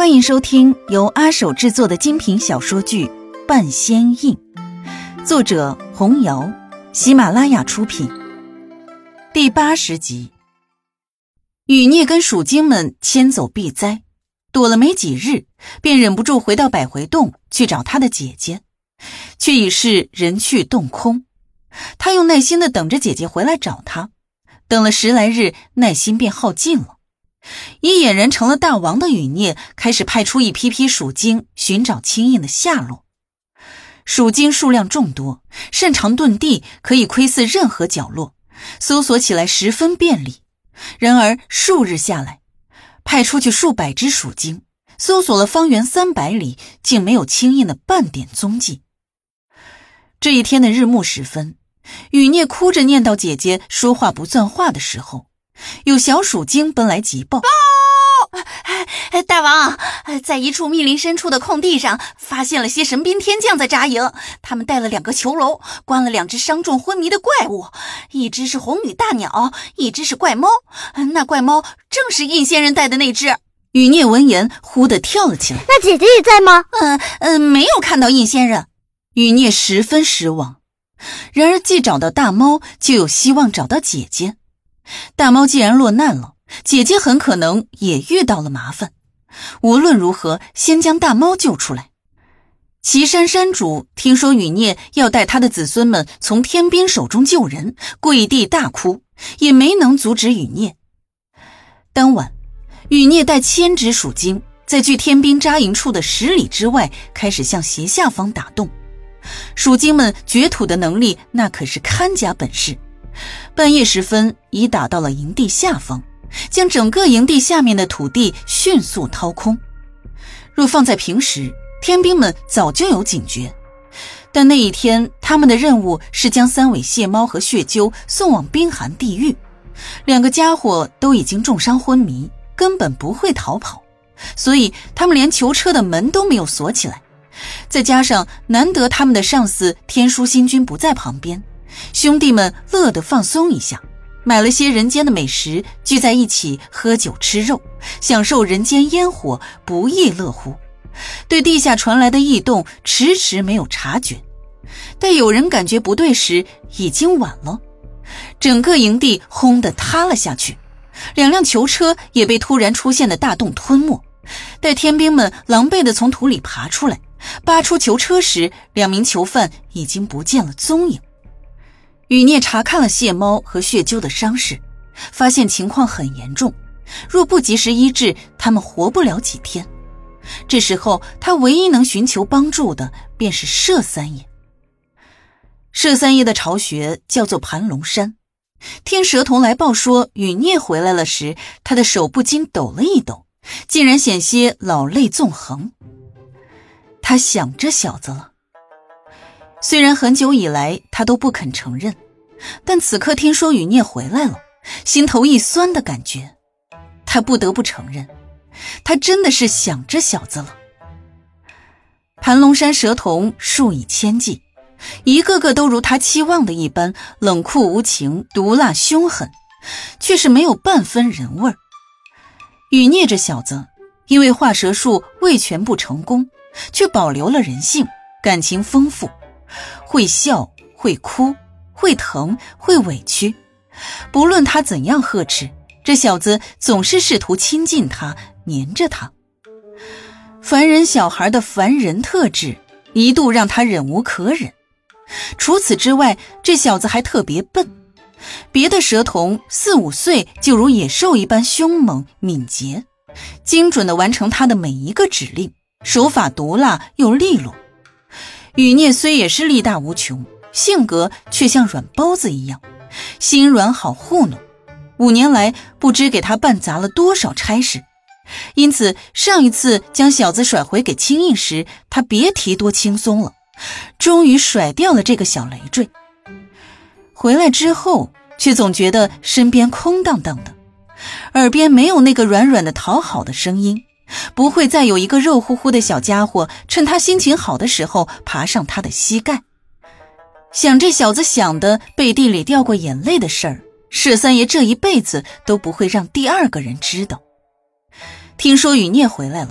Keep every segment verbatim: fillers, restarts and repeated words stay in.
欢迎收听由阿手制作的精品小说剧《半仙印》，作者红瑶，喜马拉雅出品。第八十集。雨孽跟蜀精们迁走避灾，躲了没几日，便忍不住回到百回洞去找他的姐姐，却已是人去洞空。他用耐心地等着姐姐回来找他，等了十来日，耐心便耗尽了。已俨然成了大王的雨孽开始派出一批批蜀精寻找青印的下落。蜀精数量众多，擅长遁地，可以窥伺任何角落，搜索起来十分便利。然而数日下来，派出去数百只蜀精，搜索了方圆三百里，竟没有青印的半点踪迹。这一天的日暮时分，雨孽哭着念叨姐姐说话不算话的时候，有小蜀精奔来急报： 大王，在一处密林深处的空地上发现了些神兵天将在扎营，他们带了两个囚笼，关了两只伤重昏迷的怪物，一只是红羽大鸟，一只是怪猫，那怪猫正是印仙人带的那只。 雨孽闻言忽地跳了起来： 那姐姐也在吗？ 嗯、呃呃、没有看到印仙人。 雨孽十分失望，然而既找到大猫，就有希望找到姐姐。大猫既然落难了，姐姐很可能也遇到了麻烦。无论如何，先将大猫救出来。岐山山主听说雨孽要带他的子孙们从天兵手中救人，跪地大哭，也没能阻止雨孽。当晚，雨孽带千只蜀精在距天兵扎营处的十里之外开始向斜下方打洞。蜀精们掘土的能力那可是看家本事。半夜时分，已打到了营地下方，将整个营地下面的土地迅速掏空。若放在平时，天兵们早就有警觉，但那一天他们的任务是将三尾蟹猫和血鸠送往冰寒地狱，两个家伙都已经重伤昏迷，根本不会逃跑，所以他们连囚车的门都没有锁起来。再加上难得他们的上司天书星君不在旁边，兄弟们乐得放松一下，买了些人间的美食，聚在一起喝酒吃肉，享受人间烟火，不亦乐乎。对地下传来的异动迟迟没有察觉，待有人感觉不对时，已经晚了。整个营地轰地塌了下去，两辆囚车也被突然出现的大洞吞没。待天兵们狼狈地从土里爬出来，扒出囚车时，两名囚犯已经不见了踪影。雨孽查看了蟹猫和血鸠的伤势，发现情况很严重，若不及时医治，他们活不了几天。这时候他唯一能寻求帮助的便是麝三爷。麝三爷的巢穴叫做盘龙山，听蛇童来报说雨孽回来了时，他的手不禁抖了一抖，竟然险些老泪纵横。他想这小子了。虽然很久以来他都不肯承认，但此刻听说雨孽回来了，心头一酸的感觉，他不得不承认，他真的是想这小子了。盘龙山蛇童数以千计，一个个都如他期望的一般冷酷无情，毒辣凶狠，却是没有半分人味儿。雨孽这小子因为化蛇术未全部成功，却保留了人性，感情丰富，会笑，会哭，会疼，会委屈。不论他怎样呵斥，这小子总是试图亲近他，黏着他。凡人小孩的烦人特质一度让他忍无可忍。除此之外，这小子还特别笨。别的蛇童四五岁就如野兽一般凶猛敏捷，精准地完成他的每一个指令，手法毒辣又利落。雨孽虽也是力大无穷，性格却像软包子一样，心软好糊弄。五年来不知给他办砸了多少差事，因此上一次将小子甩回给青印时，他别提多轻松了，终于甩掉了这个小累赘。回来之后却总觉得身边空荡荡的，耳边没有那个软软的讨好的声音，不会再有一个肉乎乎的小家伙趁他心情好的时候爬上他的膝盖。想这小子想的背地里掉过眼泪的事儿，麝三爷这一辈子都不会让第二个人知道。听说雨孽回来了，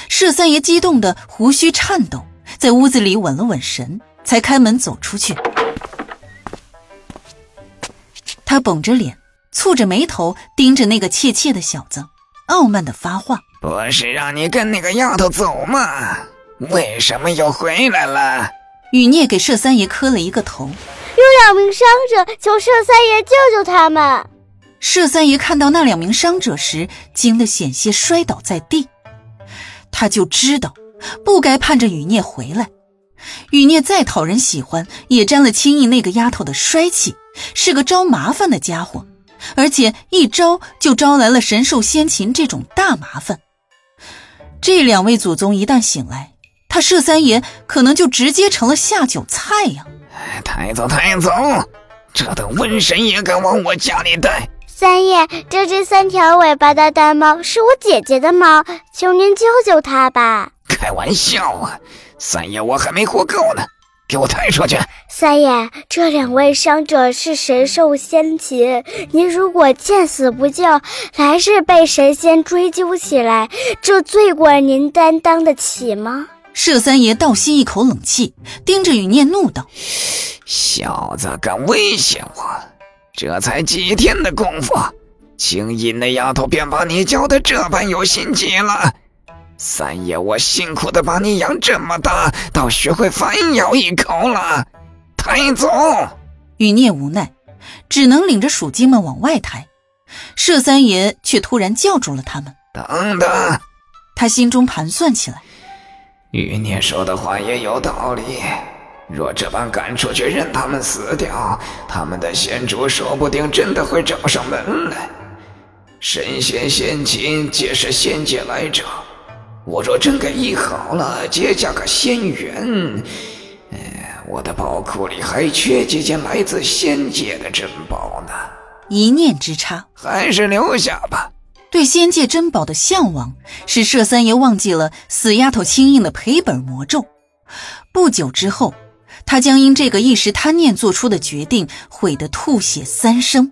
麝三爷激动的胡须颤抖，在屋子里稳了稳神，才开门走出去。他绷着脸，蹙着眉头盯着那个怯怯的小子，傲慢的发话： 不是让你跟那个丫头走吗？为什么又回来了？ 雨孽给麝三爷磕了一个头。 有两名伤者，求麝三爷救救他们。 麝三爷看到那两名伤者时，惊得险些摔倒在地。他就知道不该盼着雨孽回来，雨孽再讨人喜欢，也沾了轻易那个丫头的衰气，是个招麻烦的家伙，而且一招就招来了神兽先禽这种大麻烦。这两位祖宗一旦醒来，他麝三爷可能就直接成了下酒菜呀！ 抬走抬走，这等瘟神也敢往我家里带！ 三爷，这只三条尾巴的大猫是我姐姐的猫，求您救救它吧。 开玩笑啊，三爷我还没活够呢，给我抬出去。 三爷，这两位伤者是神兽先禽，您如果见死不救，来世被神仙追究起来，这罪过您担当得起吗？ 麝三爷倒吸一口冷气，盯着雨孽怒道： 小子敢威胁我，这才几天的功夫，轻易那丫头便把你教得这般有心机了。三爷我辛苦的把你养这么大，倒学会反咬一口了。抬走！ 雨孽无奈，只能领着属精们往外抬。麝三爷却突然叫住了他们： 等等！ 他心中盘算起来， 雨孽说的话也有道理，若这般赶出去任他们死掉，他们的先主说不定真的会找上门来。神仙仙禽皆是仙界来者，我若真给医好了，结下个仙缘，呃，我的宝库里还缺几件来自仙界的珍宝呢。 一念之差， 还是留下吧。 对仙界珍宝的向往，使麝三爷忘记了死丫头清印的赔本魔咒。不久之后，他将因这个一时贪念做出的决定悔得吐血三升。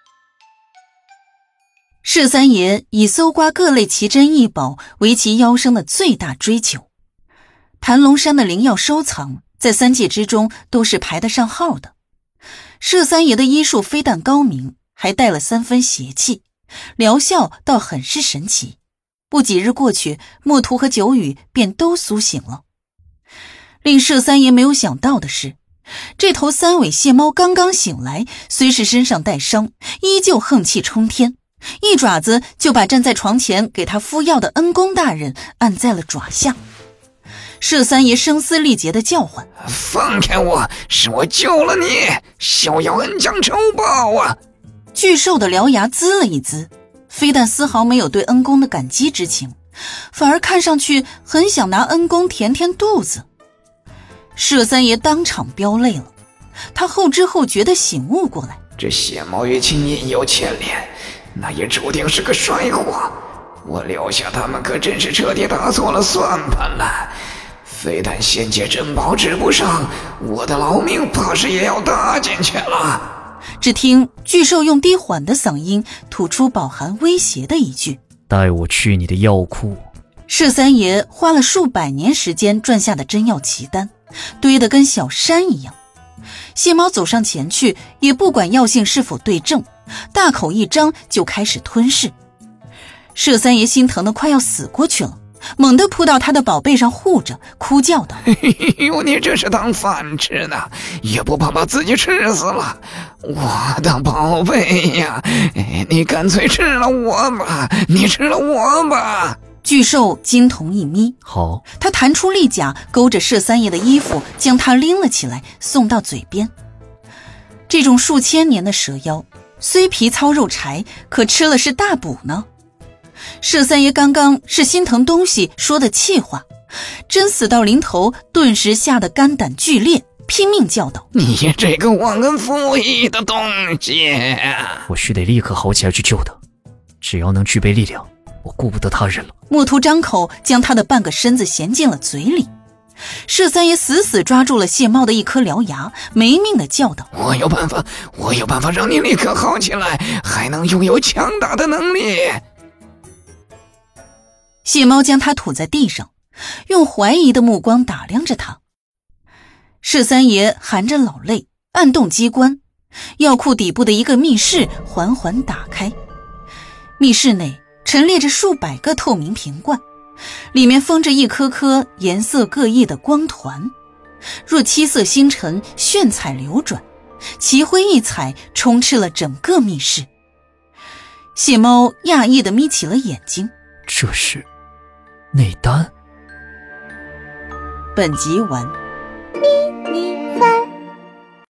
麝三爷以搜刮各类奇珍异宝为其腰生的最大追求，盘龙山的灵药收藏在三界之中都是排得上号的。麝三爷的医术非但高明，还带了三分邪气，疗效倒很是神奇。不几日过去，墨图和九羽便都苏醒了。令麝三爷没有想到的是，这头三尾蟹猫刚刚醒来，虽是身上带伤，依旧横气冲天，一爪子就把站在床前给他敷药的恩公大人按在了爪下。麝三爷声嘶力竭地叫唤： 放开我，是我救了你，逍遥恩将仇报啊！ 巨兽的獠牙滋了一滋，非但丝毫没有对恩公的感激之情，反而看上去很想拿恩公填填肚子。麝三爷当场飙泪了，他后知后觉地醒悟过来， 这血猫与青印有牵连，那也注定是个衰货。我留下他们可真是彻底打错了算盘了。非但仙界珍宝值不上，我的老命怕是也要搭进去了。 只听巨兽用低缓的嗓音吐出饱含威胁的一句： 带我去你的药库。 麝三爷花了数百年时间赚下的珍药奇丹，堆得跟小山一样。蟹猫走上前去，也不管药性是否对症，大口一张就开始吞噬。麝三爷心疼得快要死过去了，猛地扑到他的宝贝上护着，哭叫道： 哎呦，你这是当饭吃呢，也不怕把自己吃死了。我的宝贝呀，你干脆吃了我吧，你吃了我吧。 巨兽金瞳一眯， 好， 他弹出利甲，勾着麝三爷的衣服，将他拎了起来，送到嘴边。这种数千年的蛇妖，虽皮糙肉柴，可吃了是大补呢。麝三爷刚刚是心疼东西说的气话，真死到临头，顿时吓得肝胆俱裂，拼命叫道： 你这个忘恩负义的东西！ 我须得立刻好起来去救他，只要能具备力量，我顾不得他人了。 墨图张口将他的半个身子衔进了嘴里。麝三爷死死抓住了蟹猫的一颗獠牙，没命地叫道： 我有办法，我有办法让你立刻好起来，还能拥有强大的能力。 谢猫将它吐在地上，用怀疑的目光打量着它。麝三爷含着老泪按动机关，药库底部的一个密室缓缓打开。密室内陈列着数百个透明瓶罐，里面封着一颗颗颜色各异的光团，若七色星辰炫彩流转，奇辉异彩充斥了整个密室。谢猫讶异地眯起了眼睛， 这是内丹。 本集完。 咪咪翻